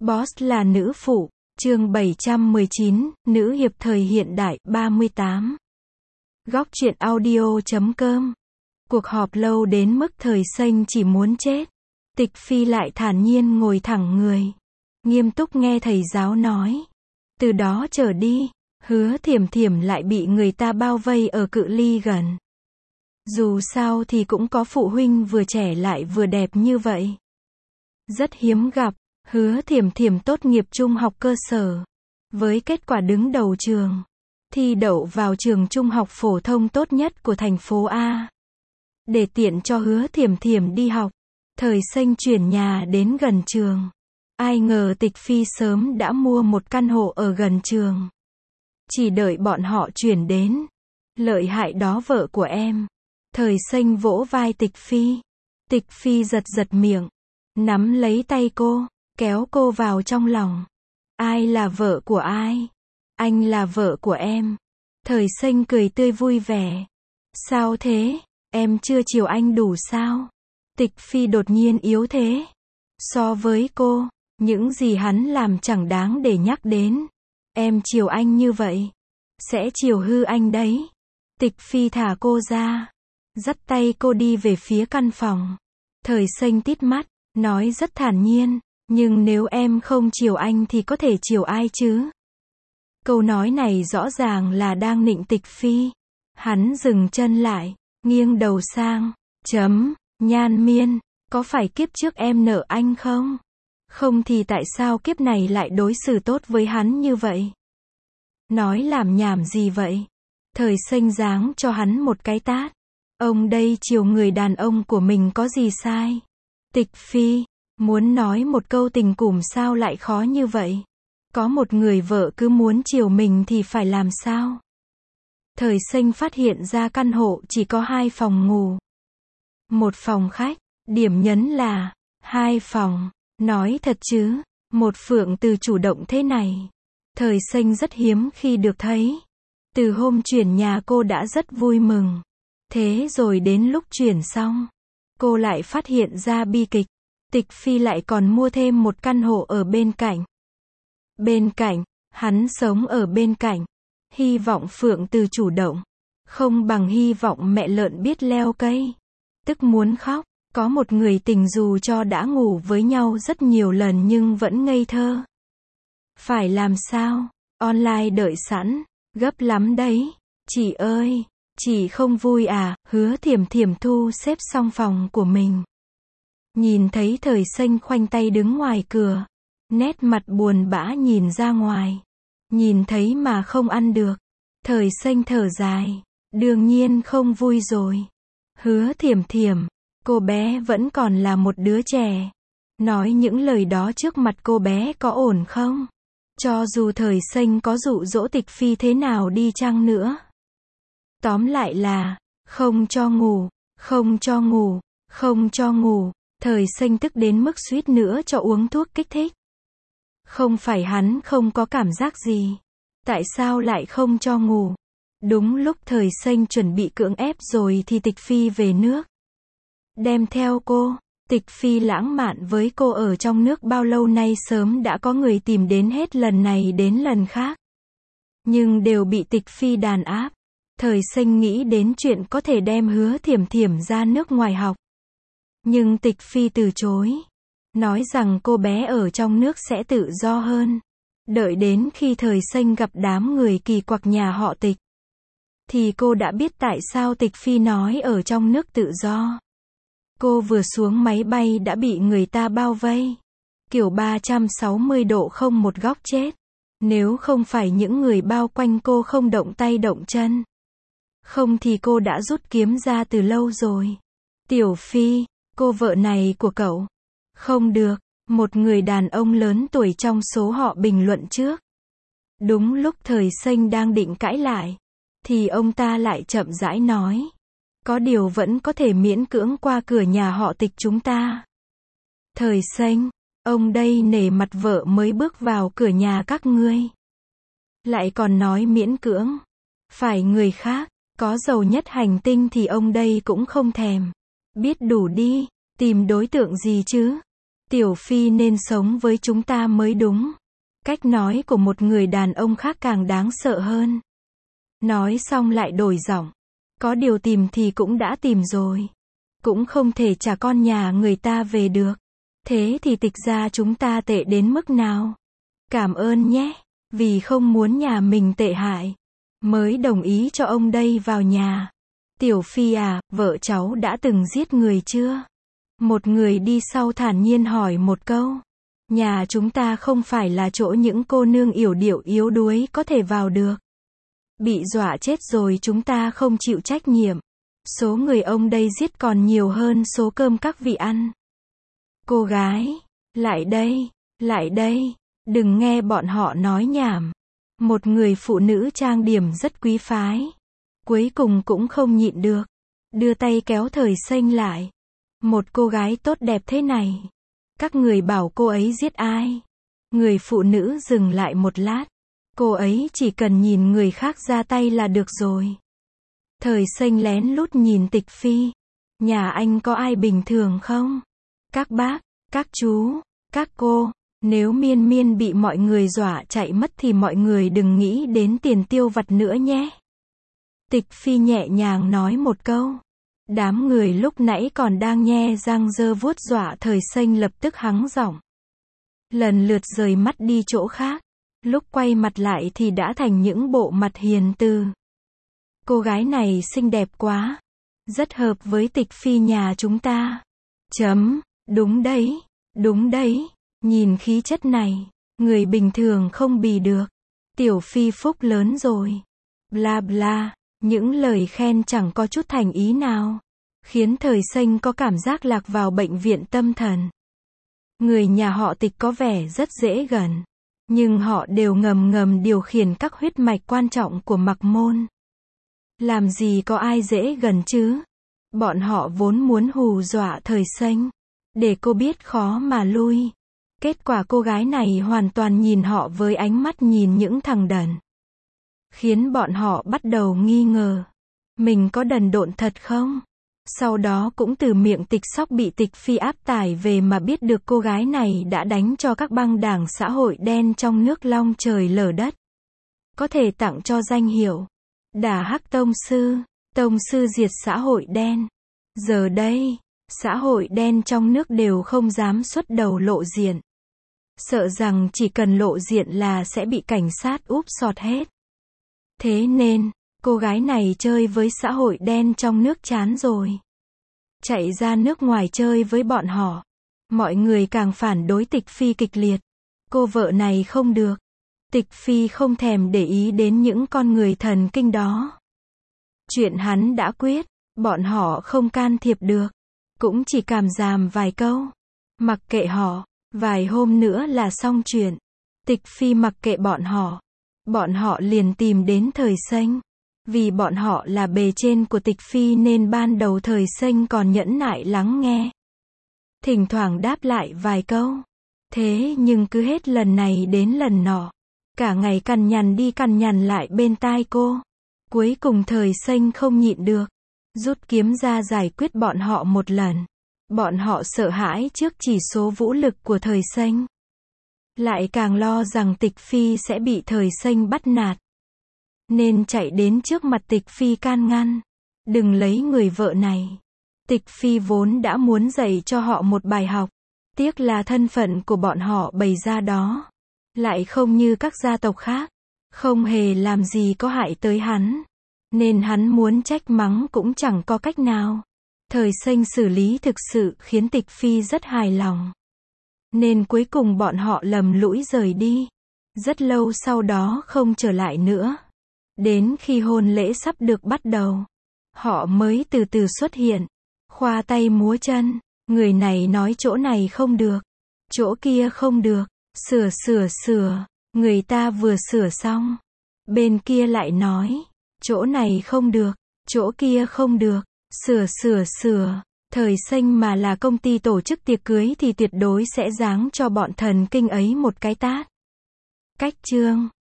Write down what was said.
Boss là nữ phụ, chương 719, nữ hiệp thời hiện đại, 38. Góc truyện audio.com. Cuộc họp lâu đến mức Thời Xanh chỉ muốn chết. Tịch Phi lại thản nhiên ngồi thẳng người, nghiêm túc nghe thầy giáo nói. Từ đó trở đi, Hứa Thiểm Thiểm lại bị người ta bao vây ở cự ly gần. Dù sao thì cũng có phụ huynh vừa trẻ lại vừa đẹp như vậy. Rất hiếm gặp. Hứa Thiểm Thiểm tốt nghiệp trung học cơ sở, với kết quả đứng đầu trường, thi đậu vào trường trung học phổ thông tốt nhất của thành phố A. Để tiện cho Hứa Thiểm Thiểm đi học, Thời Xanh chuyển nhà đến gần trường. Ai ngờ Tịch Phi sớm đã mua một căn hộ ở gần trường. Chỉ đợi bọn họ chuyển đến. Lợi hại đó vợ của em. Thời Xanh vỗ vai Tịch Phi. Tịch Phi giật giật miệng, nắm lấy tay cô, kéo cô vào trong lòng. Ai là vợ của ai? Anh là vợ của em. Thời Xanh cười tươi vui vẻ. Sao thế? Em chưa chiều anh đủ sao? Tịch Phi đột nhiên yếu thế. So với cô, những gì hắn làm chẳng đáng để nhắc đến. Em chiều anh như vậy, sẽ chiều hư anh đấy. Tịch Phi thả cô ra, dắt tay cô đi về phía căn phòng. Thời Xanh tít mắt, nói rất thản nhiên. Nhưng nếu em không chiều anh thì có thể chiều ai chứ? Câu nói này rõ ràng là đang nịnh Tịch Phi. Hắn dừng chân lại, nghiêng đầu sang. Nhan Miên, có phải kiếp trước em nợ anh không? Không thì tại sao kiếp này lại đối xử tốt với hắn như vậy? Nói làm nhảm gì vậy? Thời Xanh giáng cho hắn một cái tát. Ông đây chiều người đàn ông của mình có gì sai? Tịch Phi muốn nói một câu tình cùm sao lại khó như vậy? Có một người vợ cứ muốn chiều mình thì phải làm sao? Thời Xanh phát hiện ra căn hộ chỉ có 2 phòng ngủ, 1 phòng khách. Điểm nhấn là 2 phòng. Nói thật chứ, một phượng từ chủ động thế này, Thời Xanh rất hiếm khi được thấy. Từ hôm chuyển nhà cô đã rất vui mừng. Thế rồi đến lúc chuyển xong, cô lại phát hiện ra bi kịch. Tịch Phi lại còn mua thêm một căn hộ ở bên cạnh. Bên cạnh, hắn sống ở bên cạnh. Hy vọng phượng từ chủ động, không bằng hy vọng mẹ lợn biết leo cây. Tức muốn khóc, có một người tình dù cho đã ngủ với nhau rất nhiều lần nhưng vẫn ngây thơ. Phải làm sao? Online đợi sẵn, gấp lắm đấy. Chị ơi, chị không vui à? Hứa Thiểm Thiểm thu xếp xong phòng của mình, nhìn thấy Thời Xanh khoanh tay đứng ngoài cửa, nét mặt buồn bã nhìn ra ngoài. Nhìn thấy mà không ăn được. Thời Xanh thở dài, đương nhiên không vui rồi. Hứa Thiểm Thiểm, cô bé vẫn còn là một đứa trẻ. Nói những lời đó trước mặt cô bé có ổn không? Cho dù Thời Xanh có dụ dỗ Tịch Phi thế nào đi chăng nữa. Tóm lại là, không cho ngủ, không cho ngủ, không cho ngủ. Thời Xanh tức đến mức suýt nữa cho uống thuốc kích thích. Không phải hắn không có cảm giác gì. Tại sao lại không cho ngủ? Đúng lúc Thời Xanh chuẩn bị cưỡng ép rồi thì Tịch Phi về nước. Đem theo cô. Tịch Phi lãng mạn với cô ở trong nước bao lâu nay sớm đã có người tìm đến hết lần này đến lần khác. Nhưng đều bị Tịch Phi đàn áp. Thời Xanh nghĩ đến chuyện có thể đem Hứa Thiểm Thiểm ra nước ngoài học. Nhưng Tịch Phi từ chối. Nói rằng cô bé ở trong nước sẽ tự do hơn. Đợi đến khi Thời Xanh gặp đám người kỳ quặc nhà họ Tịch, thì cô đã biết tại sao Tịch Phi nói ở trong nước tự do. Cô vừa xuống máy bay đã bị người ta bao vây. Kiểu 360 độ không một góc chết. Nếu không phải những người bao quanh cô không động tay động chân, không thì cô đã rút kiếm ra từ lâu rồi. Tiểu Phi, cô vợ này của cậu. Không được, một người đàn ông lớn tuổi trong số họ bình luận trước. Đúng lúc Thời Xanh đang định cãi lại, thì ông ta lại chậm rãi nói. Có điều vẫn có thể miễn cưỡng qua cửa nhà họ Tịch chúng ta. Thời Xanh, ông đây nể mặt vợ mới bước vào cửa nhà các ngươi. Lại còn nói miễn cưỡng. Phải người khác, có giàu nhất hành tinh thì ông đây cũng không thèm. Biết đủ đi, tìm đối tượng gì chứ? Tiểu Phi nên sống với chúng ta mới đúng. Cách nói của một người đàn ông khác càng đáng sợ hơn. Nói xong lại đổi giọng. Có điều tìm thì cũng đã tìm rồi. Cũng không thể trả con nhà người ta về được. Thế thì Tịch gia chúng ta tệ đến mức nào? Cảm ơn nhé. Vì không muốn nhà mình tệ hại, mới đồng ý cho ông đây vào nhà. Tiểu Phi à, vợ cháu đã từng giết người chưa? Một người đi sau thản nhiên hỏi một câu. Nhà chúng ta không phải là chỗ những cô nương yểu điệu yếu đuối có thể vào được. Bị dọa chết rồi chúng ta không chịu trách nhiệm. Số người ông đây giết còn nhiều hơn số cơm các vị ăn. Cô gái, lại đây, đừng nghe bọn họ nói nhảm. Một người phụ nữ trang điểm rất quý phái. Cuối cùng cũng không nhịn được. Đưa tay kéo Thời Xanh lại. Một cô gái tốt đẹp thế này. Các người bảo cô ấy giết ai? Người phụ nữ dừng lại một lát. Cô ấy chỉ cần nhìn người khác ra tay là được rồi. Thời Xanh lén lút nhìn Tịch Phi. Nhà anh có ai bình thường không? Các bác, các chú, các cô. Nếu Miên Miên bị mọi người dọa chạy mất thì mọi người đừng nghĩ đến tiền tiêu vặt nữa nhé. Tịch Phi nhẹ nhàng nói một câu. Đám người lúc nãy còn đang nhe răng giơ vuốt dọa Thời Xanh lập tức hắng giọng. Lần lượt rời mắt đi chỗ khác. Lúc quay mặt lại thì đã thành những bộ mặt hiền từ. Cô gái này xinh đẹp quá. Rất hợp với Tịch Phi nhà chúng ta. Đúng đấy. Nhìn khí chất này. Người bình thường không bì được. Tiểu Phi phúc lớn rồi. Bla bla. Những lời khen chẳng có chút thành ý nào. Khiến Thời Xanh có cảm giác lạc vào bệnh viện tâm thần. Người nhà họ Tịch có vẻ rất dễ gần. Nhưng họ đều ngầm điều khiển các huyết mạch quan trọng của Mặc Môn. Làm gì có ai dễ gần chứ? Bọn họ vốn muốn hù dọa Thời Xanh. Để cô biết khó mà lui. Kết quả cô gái này hoàn toàn nhìn họ với ánh mắt nhìn những thằng đần. Khiến bọn họ bắt đầu nghi ngờ. Mình có đần độn thật không? Sau đó cũng từ miệng Tịch Sóc bị Tịch Phi áp tải về mà biết được cô gái này đã đánh cho các băng đảng xã hội đen trong nước long trời lở đất. Có thể tặng cho danh hiệu Đả Hắc Tông sư diệt xã hội đen. Giờ đây, xã hội đen trong nước đều không dám xuất đầu lộ diện. Sợ rằng chỉ cần lộ diện là sẽ bị cảnh sát úp sọt hết. Thế nên, cô gái này chơi với xã hội đen trong nước chán rồi. Chạy ra nước ngoài chơi với bọn họ. Mọi người càng phản đối Tịch Phi kịch liệt. Cô vợ này không được. Tịch Phi không thèm để ý đến những con người thần kinh đó. Chuyện hắn đã quyết, bọn họ không can thiệp được. Cũng chỉ cảm giảm vài câu. Mặc kệ họ, vài hôm nữa là xong chuyện. Tịch Phi mặc kệ bọn họ. Bọn họ liền tìm đến Thời Xanh. Vì bọn họ là bề trên của Tịch Phi nên ban đầu Thời Xanh còn nhẫn nại lắng nghe. Thỉnh thoảng đáp lại vài câu. Thế nhưng cứ hết lần này đến lần nọ. Cả ngày cằn nhằn đi cằn nhằn lại bên tai cô. Cuối cùng Thời Xanh không nhịn được. Rút kiếm ra giải quyết bọn họ một lần. Bọn họ sợ hãi trước chỉ số vũ lực của Thời Xanh. Lại càng lo rằng Tịch Phi sẽ bị Thời Xanh bắt nạt. Nên chạy đến trước mặt Tịch Phi can ngăn. Đừng lấy người vợ này. Tịch Phi vốn đã muốn dạy cho họ một bài học. Tiếc là thân phận của bọn họ bày ra đó. Lại không như các gia tộc khác. Không hề làm gì có hại tới hắn. Nên hắn muốn trách mắng cũng chẳng có cách nào. Thời Xanh xử lý thực sự khiến Tịch Phi rất hài lòng. Nên cuối cùng bọn họ lầm lũi rời đi. Rất lâu sau đó không trở lại nữa. Đến khi hôn lễ sắp được bắt đầu, họ mới từ từ xuất hiện. Khoa tay múa chân. Người này nói chỗ này không được. Chỗ kia không được. Sửa. Người ta vừa sửa xong. Bên kia lại nói. Chỗ này không được. Chỗ kia không được. Sửa. Thời Xanh mà là công ty tổ chức tiệc cưới thì tuyệt đối sẽ giáng cho bọn thần kinh ấy một cái tát. Cách chương